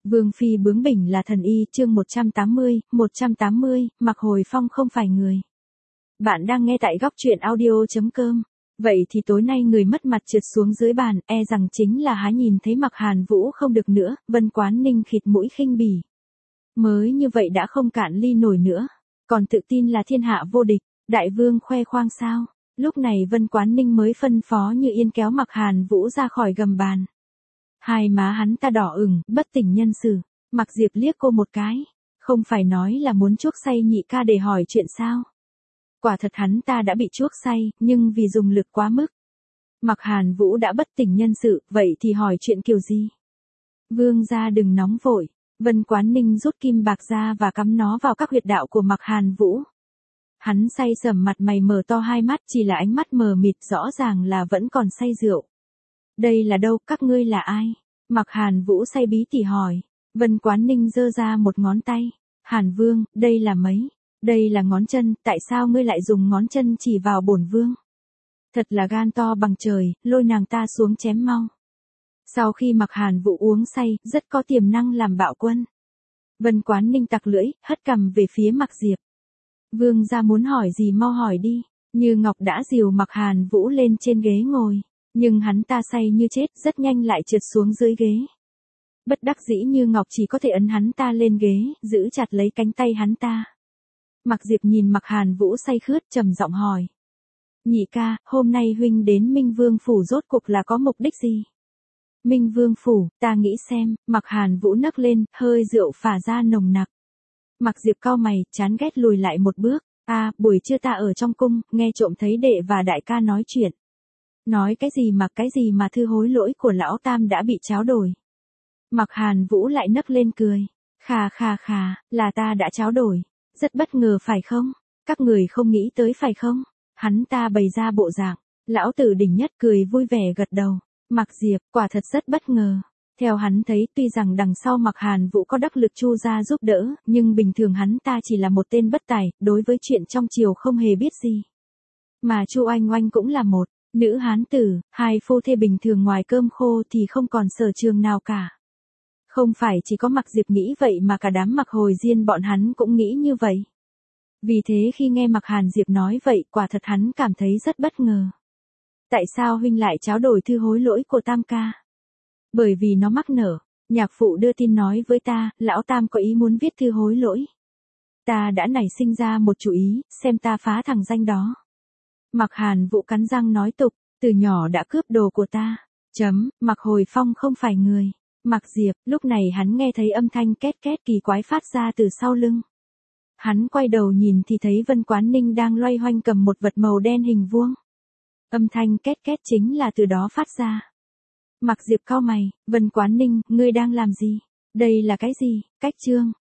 Vương phi bướng bỉnh là thần y, chương 180, Mạc Hồi Phong không phải người. Bạn đang nghe tại góc truyện audio.com. Vậy thì tối nay người mất mặt trượt xuống dưới bàn, e rằng chính là há nhìn thấy Mạc Hàn Vũ không được nữa, Vân Quán Ninh khịt mũi khinh bỉ. Mới như vậy đã không cạn ly nổi nữa, còn tự tin là thiên hạ vô địch, đại vương khoe khoang sao? Lúc này Vân Quán Ninh mới phân phó như yên kéo Mạc Hàn Vũ ra khỏi gầm bàn. Hai má hắn ta đỏ ửng, bất tỉnh nhân sự. Mạc Diệp liếc cô một cái, không phải nói là muốn chuốc say nhị ca để hỏi chuyện sao? Quả thật hắn ta đã bị chuốc say, nhưng vì dùng lực quá mức. Mạc Hàn Vũ đã bất tỉnh nhân sự, vậy thì hỏi chuyện kiểu gì? Vương gia đừng nóng vội. Vân Quán Ninh rút kim bạc ra và cắm nó vào các huyệt đạo của Mạc Hàn Vũ. Hắn say sẩm mặt mày mở to hai mắt, chỉ là ánh mắt mờ mịt, rõ ràng là vẫn còn say rượu. Đây là đâu, các ngươi là ai? Mạc Hàn Vũ say bí tỉ hỏi. Vân Quán Ninh giơ ra một ngón tay. Hàn Vương, đây là mấy? Đây là ngón chân, tại sao ngươi lại dùng ngón chân chỉ vào bổn vương? Thật là gan to bằng trời, lôi nàng ta xuống chém mau. Sau khi Mạc Hàn Vũ uống say, rất có tiềm năng làm bạo quân. Vân Quán Ninh tặc lưỡi, hất cằm về phía Mạc Diệp. Vương gia muốn hỏi gì mau hỏi đi. Như Ngọc đã dìu Mạc Hàn Vũ lên trên ghế ngồi. Nhưng hắn ta say như chết, rất nhanh lại trượt xuống dưới ghế. Bất đắc dĩ Như Ngọc chỉ có thể ấn hắn ta lên ghế, giữ chặt lấy cánh tay hắn ta. Mạc Diệp nhìn Mạc Hàn Vũ say khướt, trầm giọng hỏi. Nhị ca, hôm nay huynh đến Minh Vương Phủ rốt cuộc là có mục đích gì? Minh Vương Phủ, ta nghĩ xem. Mạc Hàn Vũ nấc lên, hơi rượu phả ra nồng nặc. Mạc Diệp cau mày, chán ghét lùi lại một bước. Buổi trưa ta ở trong cung, nghe trộm thấy đệ và đại ca nói chuyện. Nói cái gì mà thư hối lỗi của lão tam đã bị tráo đổi. Mạc Hàn Vũ lại nấc lên cười. Khà, là ta đã tráo đổi. Rất bất ngờ phải không? Các người không nghĩ tới phải không? Hắn ta bày ra bộ dạng. Lão tử đỉnh nhất cười vui vẻ gật đầu. Mạc Diệp, quả thật rất bất ngờ. Theo hắn thấy, tuy rằng đằng sau Mạc Hàn Vũ có đắc lực Chu gia giúp đỡ, nhưng bình thường hắn ta chỉ là một tên bất tài, đối với chuyện trong triều không hề biết gì. Mà Chu Oanh Oanh cũng là một nữ hán tử, hai phu thê bình thường ngoài cơm khô thì không còn sở trường nào cả. Không phải chỉ có Mạc Diệp nghĩ vậy mà cả đám Mạc Hồi Diên bọn hắn cũng nghĩ như vậy. Vì thế khi nghe Mạc Hàn Diệp nói vậy, quả thật hắn cảm thấy rất bất ngờ. Tại sao huynh lại tráo đổi thư hối lỗi của tam ca? Bởi vì nó mắc nợ. Nhạc phụ đưa tin nói với ta, lão tam có ý muốn viết thư hối lỗi. Ta đã nảy sinh ra một chủ ý, xem ta phá thằng danh đó. Mạc Hàn Vũ cắn răng nói tục, từ nhỏ đã cướp đồ của ta. Mạc Hồi Phong không phải người. Mạc Diệp, lúc này hắn nghe thấy âm thanh két két kỳ quái phát ra từ sau lưng. Hắn quay đầu nhìn thì thấy Vân Quán Ninh đang loay hoanh cầm một vật màu đen hình vuông. Âm thanh két két chính là từ đó phát ra. Mạc Diệp cau mày, Vân Quán Ninh, ngươi đang làm gì? Đây là cái gì? Cách chương.